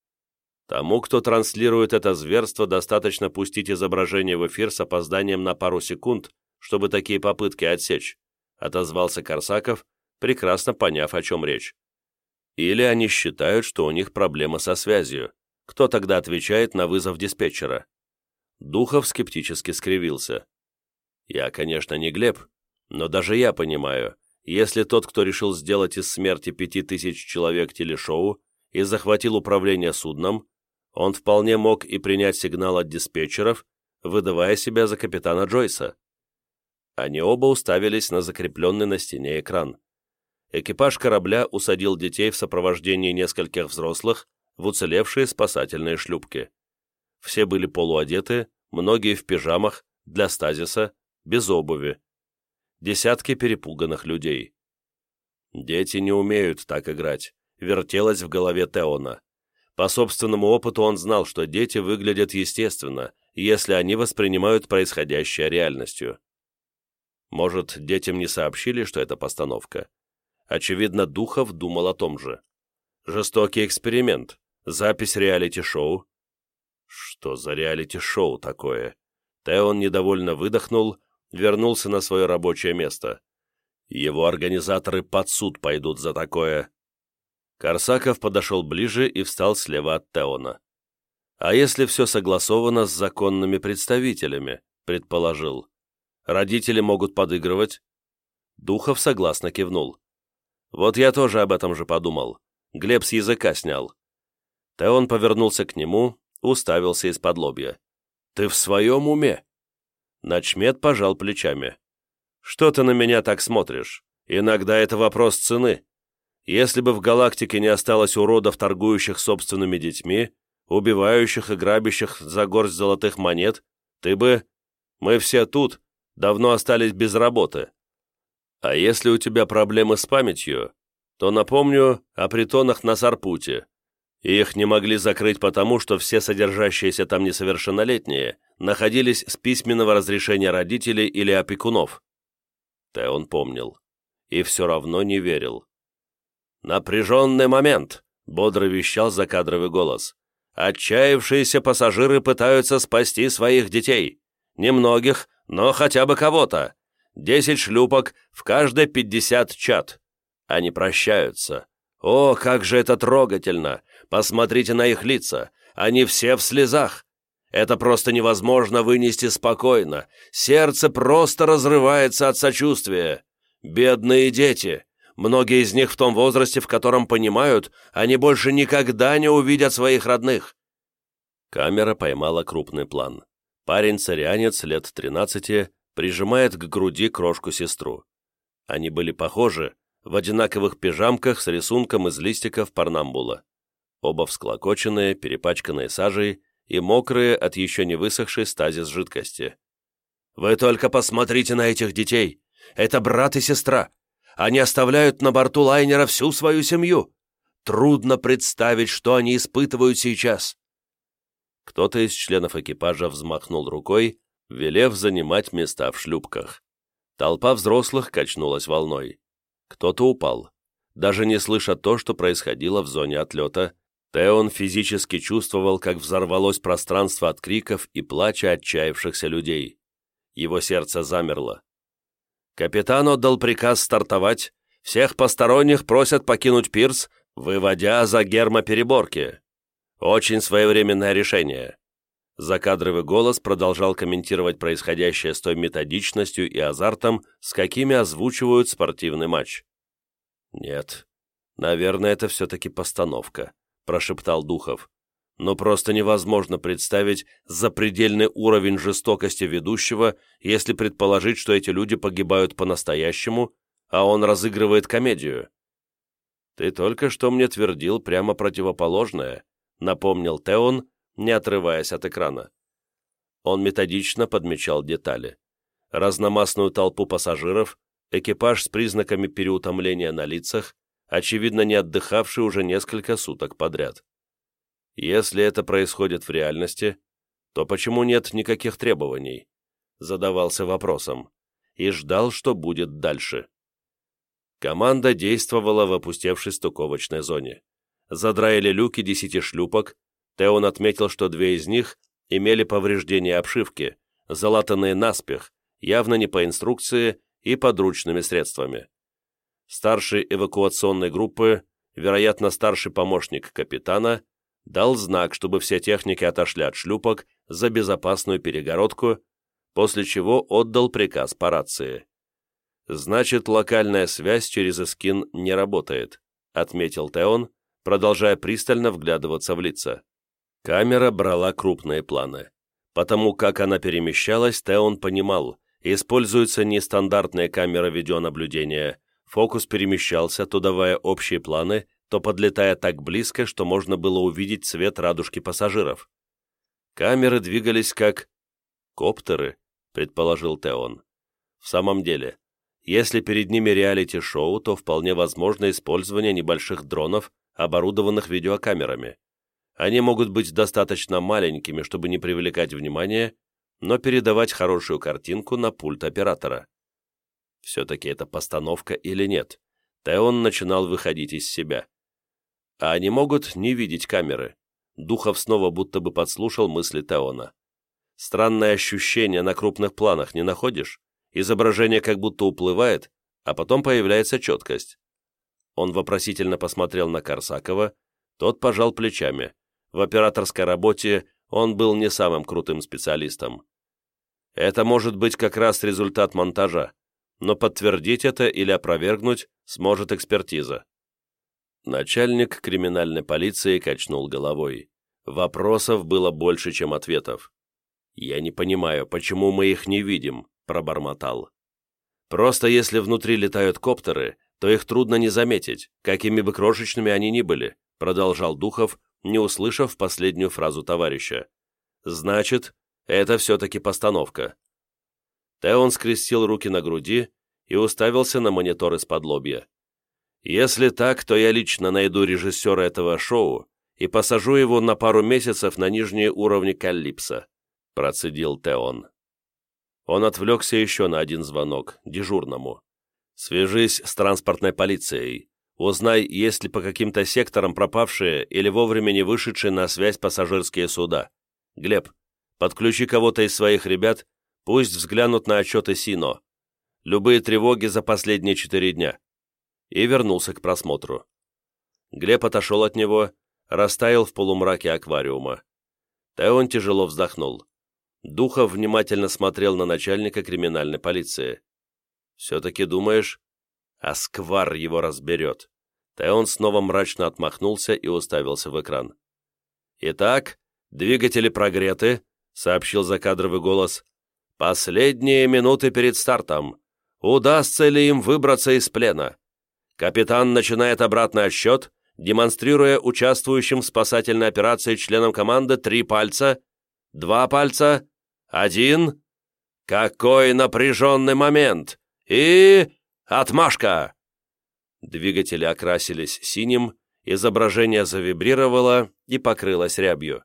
Тому, кто транслирует это зверство, достаточно пустить изображение в эфир с опозданием на пару секунд, чтобы такие попытки отсечь», — отозвался Корсаков, прекрасно поняв, о чем речь. «Или они считают, что у них проблема со связью. Кто тогда отвечает на вызов диспетчера?» Духов скептически скривился. «Я, конечно, не Глеб, но даже я понимаю, если тот, кто решил сделать из смерти 5000 человек телешоу и захватил управление судном, он вполне мог и принять сигнал от диспетчеров, выдавая себя за капитана Джойса». Они оба уставились на закрепленный на стене экран. Экипаж корабля усадил детей в сопровождении нескольких взрослых в уцелевшие спасательные шлюпки. Все были полуодеты, многие в пижамах, для стазиса, без обуви. Десятки перепуганных людей. «Дети не умеют так играть», — вертелось в голове Теона. По собственному опыту он знал, что дети выглядят естественно, если они воспринимают происходящее реальностью. Может, детям не сообщили, что это постановка? Очевидно, Духов думал о том же. Жестокий эксперимент, запись реалити-шоу. Что за реалити-шоу такое? Теон недовольно выдохнул, вернулся на свое рабочее место. Его организаторы под суд пойдут за такое. Корсаков подошел ближе и встал слева от Теона. А если все согласовано с законными представителями, предположил. Родители могут подыгрывать. Духов согласно кивнул. Вот я тоже об этом же подумал. Глеб с языка снял. Теон повернулся к нему, уставился из-под лобья. «Ты в своем уме?» Начмед пожал плечами. «Что ты на меня так смотришь? Иногда это вопрос цены. Если бы в галактике не осталось уродов, торгующих собственными детьми, убивающих и грабящих за горсть золотых монет, ты бы... Мы все тут, давно остались без работы. А если у тебя проблемы с памятью, то напомню о притонах на Сарпуте. Их не могли закрыть потому, что все содержащиеся там несовершеннолетние находились с письменного разрешения родителей или опекунов. Теон помнил. И все равно не верил. «Напряженный момент», — бодро вещал закадровый голос. «Отчаявшиеся пассажиры пытаются спасти своих детей. Немногих, но хотя бы кого-то. 10 шлюпок, в каждой 50 чад. Они прощаются. О, как же это трогательно! Посмотрите на их лица. Они все в слезах. Это просто невозможно вынести спокойно. Сердце просто разрывается от сочувствия. Бедные дети. Многие из них в том возрасте, в котором понимают, они больше никогда не увидят своих родных». Камера поймала крупный план. Парень-царианец лет 13 прижимает к груди крошку-сестру. Они были похожи, в одинаковых пижамках с рисунком из листиков парнамбула. Оба всклокоченные, перепачканные сажей и мокрые от еще не высохшей стазис жидкости. «Вы только посмотрите на этих детей! Это брат и сестра! Они оставляют на борту лайнера всю свою семью! Трудно представить, что они испытывают сейчас!» Кто-то из членов экипажа взмахнул рукой, велев занимать места в шлюпках. Толпа взрослых качнулась волной. Кто-то упал. Даже не слыша то, что происходило в зоне отлета, Теон физически чувствовал, как взорвалось пространство от криков и плача отчаявшихся людей. Его сердце замерло. Капитан отдал приказ стартовать. Всех посторонних просят покинуть пирс, выводя за гермопереборки. Очень своевременное решение. Закадровый голос продолжал комментировать происходящее с той методичностью и азартом, с какими озвучивают спортивный матч. «Нет, наверное, это все-таки постановка», — прошептал Духов. «Но просто невозможно представить запредельный уровень жестокости ведущего, если предположить, что эти люди погибают по-настоящему, а он разыгрывает комедию». «Ты только что мне твердил прямо противоположное», — напомнил Теон, не отрываясь от экрана. Он методично подмечал детали. Разномастную толпу пассажиров, экипаж с признаками переутомления на лицах, очевидно не отдыхавший уже несколько суток подряд. Если это происходит в реальности, то почему нет никаких требований? Задавался вопросом и ждал, что будет дальше. Команда действовала в опустевшей стыковочной зоне. Задраили люки 10 шлюпок. Теон отметил, что 2 из них имели повреждения обшивки, залатанные наспех, явно не по инструкции и подручными средствами. Старший эвакуационной группы, вероятно, старший помощник капитана, дал знак, чтобы все техники отошли от шлюпок за безопасную перегородку, после чего отдал приказ по рации. «Значит, локальная связь через Искин не работает», — отметил Теон, продолжая пристально вглядываться в лица. Камера брала крупные планы. Потому как она перемещалась, Теон понимал, используются не стандартные камеры видеонаблюдения, фокус перемещался, то давая общие планы, то подлетая так близко, что можно было увидеть цвет радужки пассажиров. Камеры двигались как коптеры, предположил Теон. В самом деле, если перед ними реалити-шоу, то вполне возможно использование небольших дронов, оборудованных видеокамерами. Они могут быть достаточно маленькими, чтобы не привлекать внимания, но передавать хорошую картинку на пульт оператора. Все-таки это постановка или нет? Теон начинал выходить из себя. А они могут не видеть камеры. Духов снова будто бы подслушал мысли Теона. Странное ощущение на крупных планах, не находишь? Изображение как будто уплывает, а потом появляется четкость. Он вопросительно посмотрел на Корсакова, тот пожал плечами. в операторской работе он был не самым крутым специалистом. Это может быть как раз результат монтажа, но подтвердить это или опровергнуть сможет экспертиза. Начальник криминальной полиции качнул головой. Вопросов было больше, чем ответов. «Я не понимаю, почему мы их не видим», — пробормотал. «Просто если внутри летают коптеры, то их трудно не заметить, какими бы крошечными они ни были», — продолжал Духов, не услышав последнюю фразу товарища. «Значит, это все-таки постановка». Теон скрестил руки на груди и уставился на монитор из-под лобья. «Если так, то я лично найду режиссера этого шоу и посажу его на пару месяцев на нижние уровни Каллипсо», — процедил Теон. Он отвлекся еще на один звонок, дежурному. «Свяжись с транспортной полицией. Узнай, есть ли по каким-то секторам пропавшие или вовремя не вышедшие на связь пассажирские суда. Глеб, подключи кого-то из своих ребят, пусть взглянут на отчеты СИНО. Любые тревоги за последние 4 дня». И вернулся к просмотру. Глеб отошел от него, растаял в полумраке аквариума. Теон тяжело вздохнул. Духов внимательно смотрел на начальника криминальной полиции. «Все-таки думаешь?» «А сквар его разберет». Теон снова мрачно отмахнулся и уставился в экран. «Итак, двигатели прогреты», — сообщил закадровый голос. «Последние минуты перед стартом. Удастся ли им выбраться из плена? Капитан начинает обратный отсчет, демонстрируя участвующим в спасательной операции членам команды 3 пальца, 2 пальца, 1. Какой напряженный момент! И... отмашка!» Двигатели окрасились синим, изображение завибрировало и покрылось рябью.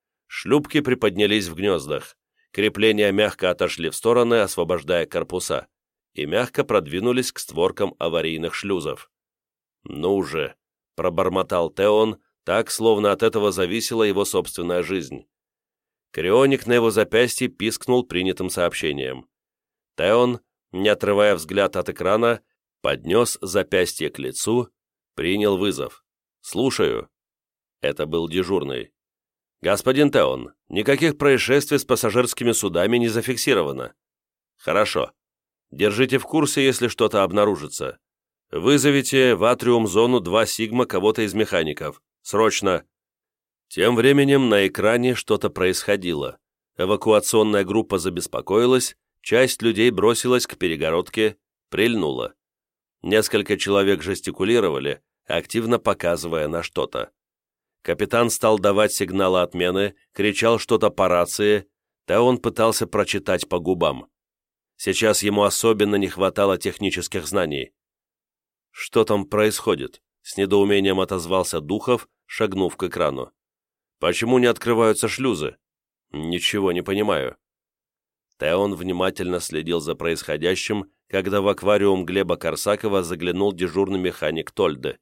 Шлюпки приподнялись в гнездах, крепления мягко отошли в стороны, освобождая корпуса, и мягко продвинулись к створкам аварийных шлюзов. «Ну же!» — пробормотал Теон, так, словно от этого зависела его собственная жизнь. Крионик на его запястье пискнул принятым сообщением. Теон, не отрывая взгляд от экрана, поднес запястье к лицу, принял вызов. «Слушаю». Это был дежурный. «Господин Теон, никаких происшествий с пассажирскими судами не зафиксировано». «Хорошо. Держите в курсе, если что-то обнаружится. Вызовите в атриум-зону 2 Сигма кого-то из механиков. Срочно!» Тем временем на экране что-то происходило. Эвакуационная группа забеспокоилась, часть людей бросилась к перегородке, прильнула. Несколько человек жестикулировали, активно показывая на что-то. Капитан стал давать сигналы отмены, кричал что-то по рации, да он пытался прочитать по губам. Сейчас ему особенно не хватало технических знаний. «Что там происходит?» — с недоумением отозвался Духов, шагнув к экрану. «Почему не открываются шлюзы?» «Ничего не понимаю». Теон внимательно следил за происходящим, когда в аквариум Глеба Корсакова заглянул дежурный механик Тольде.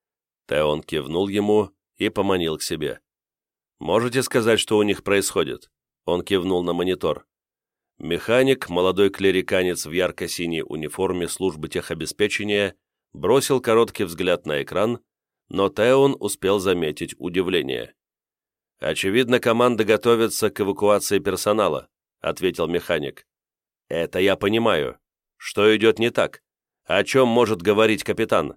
Теон кивнул ему и поманил к себе. «Можете сказать, что у них происходит?» Он кивнул на монитор. Механик, молодой клериканец в ярко-синей униформе службы техобеспечения, бросил короткий взгляд на экран, но Теон успел заметить удивление. «Очевидно, команда готовится к эвакуации персонала», — ответил механик. «Это я понимаю. Что идет не так? О чем может говорить капитан?»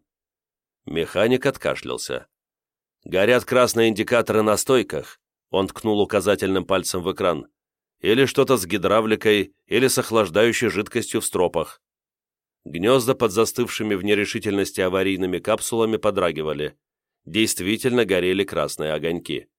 Механик откашлялся. «Горят красные индикаторы на стойках», — он ткнул указательным пальцем в экран. «Или что-то с гидравликой, или с охлаждающей жидкостью в стропах». Гнезда под застывшими в нерешительности аварийными капсулами подрагивали. Действительно горели красные огоньки.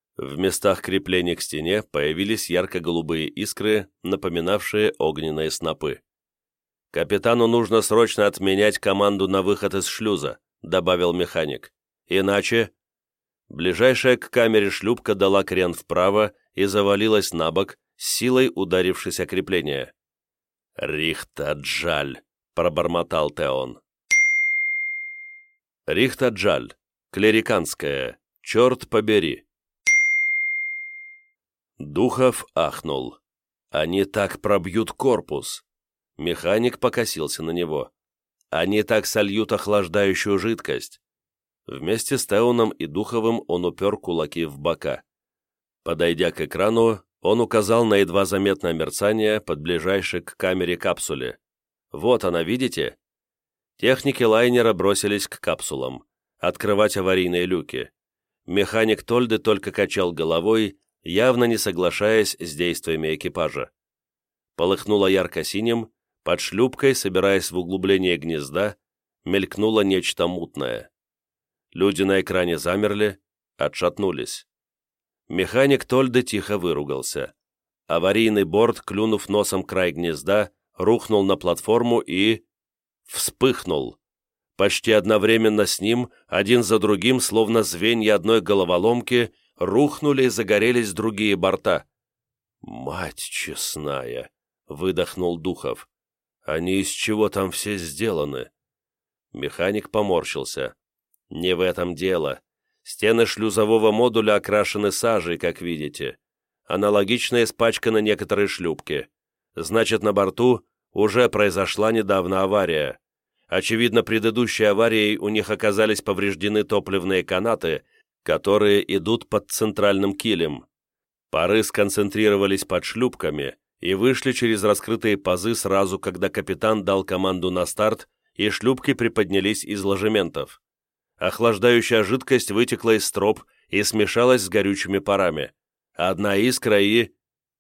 В местах креплений к стене появились ярко-голубые искры, напоминавшие огненные снопы. «Капитану нужно срочно отменять команду на выход из шлюза», — добавил механик. «Иначе...» Ближайшая к камере шлюпка дала крен вправо и завалилась на бок, с силой ударившись о крепление. «Рихта-Джаль», — пробормотал Теон. Рихта-Джаль, клериканская, черт побери. Духов ахнул. «Они так пробьют корпус!» Механик покосился на него. «Они так сольют охлаждающую жидкость!» Вместе с Теоном и Духовым он упер кулаки в бока. Подойдя к экрану, он указал на едва заметное мерцание под ближайшей к камере капсуле. «Вот она, видите?» Техники лайнера бросились к капсулам, открывать аварийные люки. Механик Тольды только качал головой, явно не соглашаясь с действиями экипажа. Полыхнуло ярко-синим, под шлюпкой, собираясь в углубление гнезда, мелькнуло нечто мутное. Люди на экране замерли, отшатнулись. Механик Тольды тихо выругался. Аварийный борт, клюнув носом край гнезда, рухнул на платформу и... вспыхнул. Почти одновременно с ним, один за другим, словно звенья одной головоломки, рухнули и загорелись другие борта. «Мать честная!» — выдохнул Духов. «Они из чего там все сделаны?» Механик поморщился. «Не в этом дело. Стены шлюзового модуля окрашены сажей, как видите. Аналогично испачканы некоторые шлюпки. Значит, на борту уже произошла недавно авария. Очевидно, предыдущей аварией у них оказались повреждены топливные канаты, которые идут под центральным килем. Пары сконцентрировались под шлюпками и вышли через раскрытые пазы сразу, когда капитан дал команду на старт, и шлюпки приподнялись из ложементов. Охлаждающая жидкость вытекла из строп и смешалась с горючими парами. Одна искра и...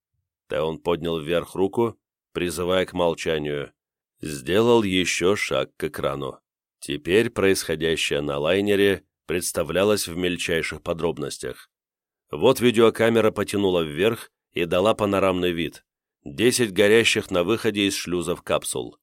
Теон поднял вверх руку, призывая к молчанию. Сделал еще шаг к экрану. Теперь происходящее на лайнере представлялось в мельчайших подробностях. Вот видеокамера потянула вверх и дала панорамный вид. 10 горящих на выходе из шлюзов капсул.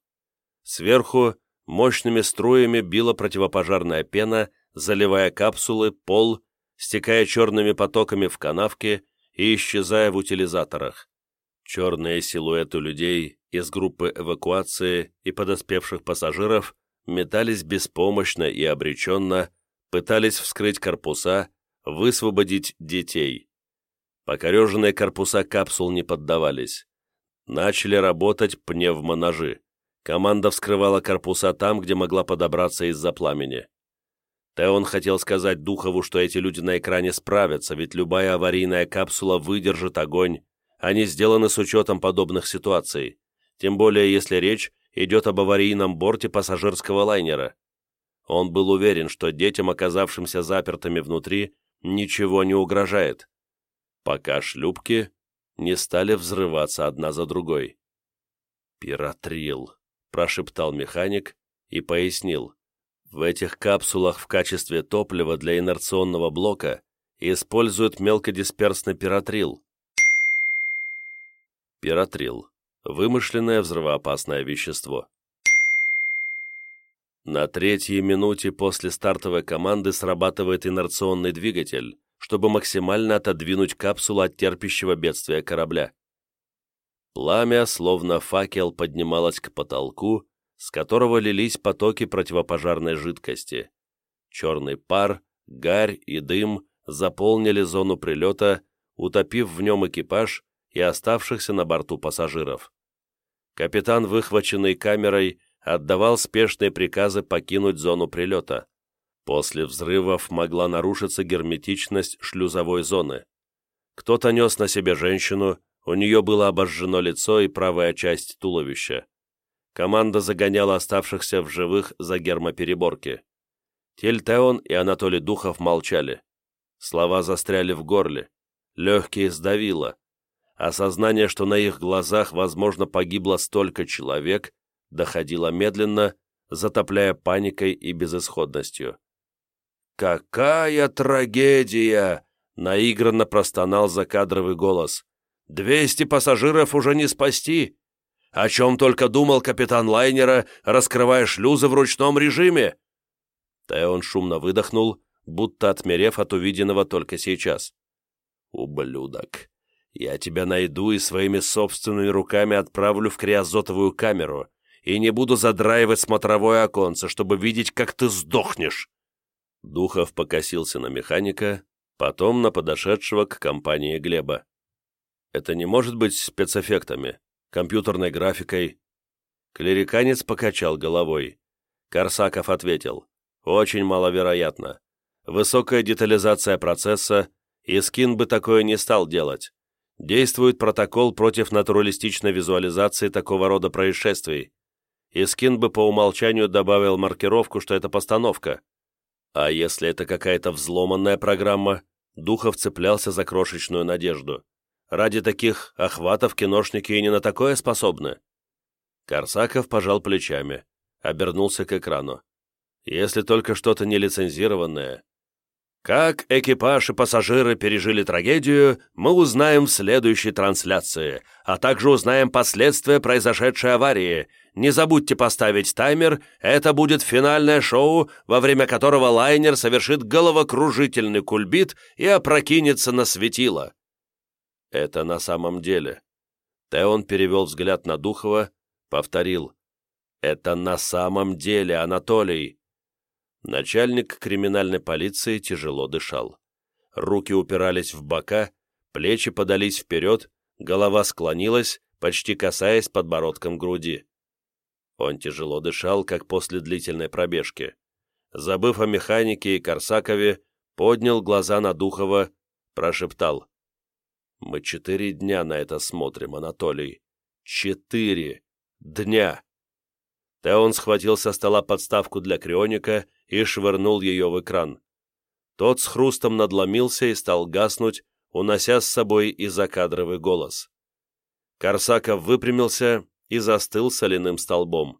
Сверху мощными струями била противопожарная пена, заливая капсулы, пол, стекая черными потоками в канавки и исчезая в утилизаторах. Черные силуэты людей из группы эвакуации и подоспевших пассажиров метались беспомощно и обреченно, пытались вскрыть корпуса, высвободить детей. Покореженные корпуса капсул не поддавались. Начали работать пневмоножи. Команда вскрывала корпуса там, где могла подобраться из-за пламени. Теон хотел сказать Духову, что эти люди на экране справятся, ведь любая аварийная капсула выдержит огонь. Они сделаны с учетом подобных ситуаций, тем более если речь идет об аварийном борте пассажирского лайнера. Он был уверен, что детям, оказавшимся запертыми внутри, ничего не угрожает, пока шлюпки не стали взрываться одна за другой. «Пиратрил», — прошептал механик и пояснил. «В этих капсулах в качестве топлива для инерционного блока используют мелкодисперсный пиратрил». Пиратрил – вымышленное взрывоопасное вещество. На 3-й минуте после стартовой команды срабатывает инерционный двигатель, чтобы максимально отодвинуть капсулу от терпящего бедствия корабля. Пламя, словно факел, поднималось к потолку, с которого лились потоки противопожарной жидкости. Черный пар, гарь и дым заполнили зону прилета, утопив в нем экипаж и оставшихся на борту пассажиров. Капитан, выхваченный камерой, отдавал спешные приказы покинуть зону прилета. После взрывов могла нарушиться герметичность шлюзовой зоны. Кто-то нес на себе женщину, у нее было обожжено лицо и правая часть туловища. Команда загоняла оставшихся в живых за гермопереборки. Теон и Анатолий Духов молчали. Слова застряли в горле, легкие сдавило. Осознание, что на их глазах, возможно, погибло столько человек, доходило медленно, затопляя паникой и безысходностью. «Какая трагедия!» — наигранно простонал закадровый голос. «200 пассажиров уже не спасти! О чем только думал капитан лайнера, раскрывая шлюзы в ручном режиме!» Теон шумно выдохнул, будто отмерев от увиденного только сейчас. «Ублюдок! Я тебя найду и своими собственными руками отправлю в криозотовую камеру и не буду задраивать смотровое оконце, чтобы видеть, как ты сдохнешь!» Духов покосился на механика, потом на подошедшего к компании Глеба. «Это не может быть спецэффектами, компьютерной графикой?» Клериканец покачал головой. Корсаков ответил. «Очень маловероятно. Высокая детализация процесса, и Скин бы такое не стал делать. Действует протокол против натуралистичной визуализации такого рода происшествий. И Скин бы по умолчанию добавил маркировку, что это постановка. А если это какая-то взломанная программа, Духов цеплялся за крошечную надежду. Ради таких охватов киношники и не на такое способны. Корсаков пожал плечами, обернулся к экрану. Если только что-то нелицензированное. Как экипаж и пассажиры пережили трагедию, мы узнаем в следующей трансляции, а также узнаем последствия произошедшей аварии. Не забудьте поставить таймер, это будет финальное шоу, во время которого лайнер совершит головокружительный кульбит и опрокинется на светило. Это на самом деле. Теон перевел взгляд на Духова, повторил. Это на самом деле, Анатолий. Начальник криминальной полиции тяжело дышал. Руки упирались в бока, плечи подались вперед, голова склонилась, почти касаясь подбородком груди. Он тяжело дышал, как после длительной пробежки. Забыв о механике и Корсакове, поднял глаза на Духова, прошептал. «Мы 4 дня на это смотрим, Анатолий. 4 дня!» Теон схватил со стола подставку для крионика и швырнул ее в экран. Тот с хрустом надломился и стал гаснуть, унося с собой и закадровый голос. Корсаков выпрямился и застыл соляным столбом.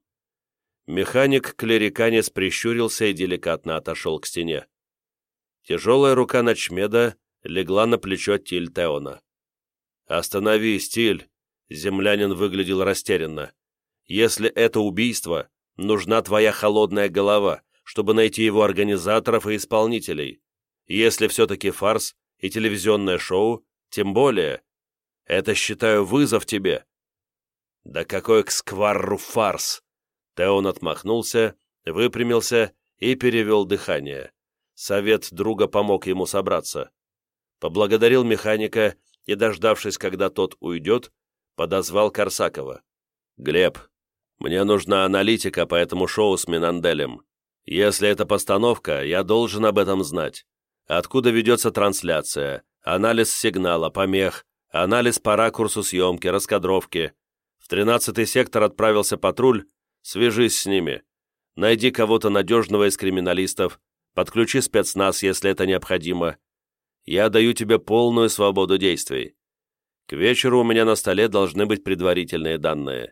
Механик-клериканец прищурился и деликатно отошел к стене. Тяжелая рука Начмеда легла на плечо Тиль Теона. «Остановись, Тиль!» Землянин выглядел растерянно. «Если это убийство, нужна твоя холодная голова, чтобы найти его организаторов и исполнителей. Если все-таки фарс и телевизионное шоу, тем более. Это, считаю, вызов тебе». «Да какой к скварру фарс!» Теон отмахнулся, выпрямился и перевел дыхание. Совет друга помог ему собраться. Поблагодарил механика и, дождавшись, когда тот уйдет, подозвал Корсакова. «Глеб, мне нужна аналитика по этому шоу с Менанделем. Если это постановка, я должен об этом знать. Откуда ведется трансляция, анализ сигнала, помех, анализ по ракурсу съемки, раскадровки. В 13-й сектор отправился патруль, свяжись с ними. Найди кого-то надежного из криминалистов, подключи спецназ, если это необходимо. Я даю тебе полную свободу действий. К вечеру у меня на столе должны быть предварительные данные».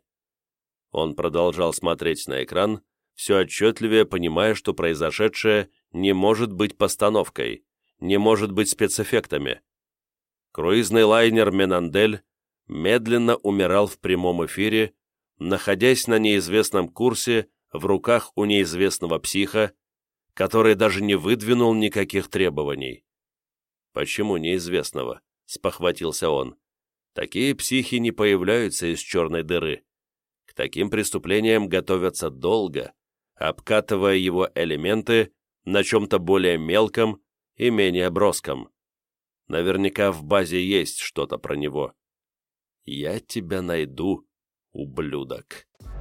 Он продолжал смотреть на экран, все отчетливее понимая, что произошедшее не может быть постановкой, не может быть спецэффектами. Круизный лайнер «Менандель» медленно умирал в прямом эфире, находясь на неизвестном курсе в руках у неизвестного психа, который даже не выдвинул никаких требований. «Почему неизвестного?» — спохватился он. «Такие психи не появляются из черной дыры. К таким преступлениям готовятся долго, обкатывая его элементы на чем-то более мелком и менее броском. Наверняка в базе есть что-то про него. Я тебя найду, ублюдок».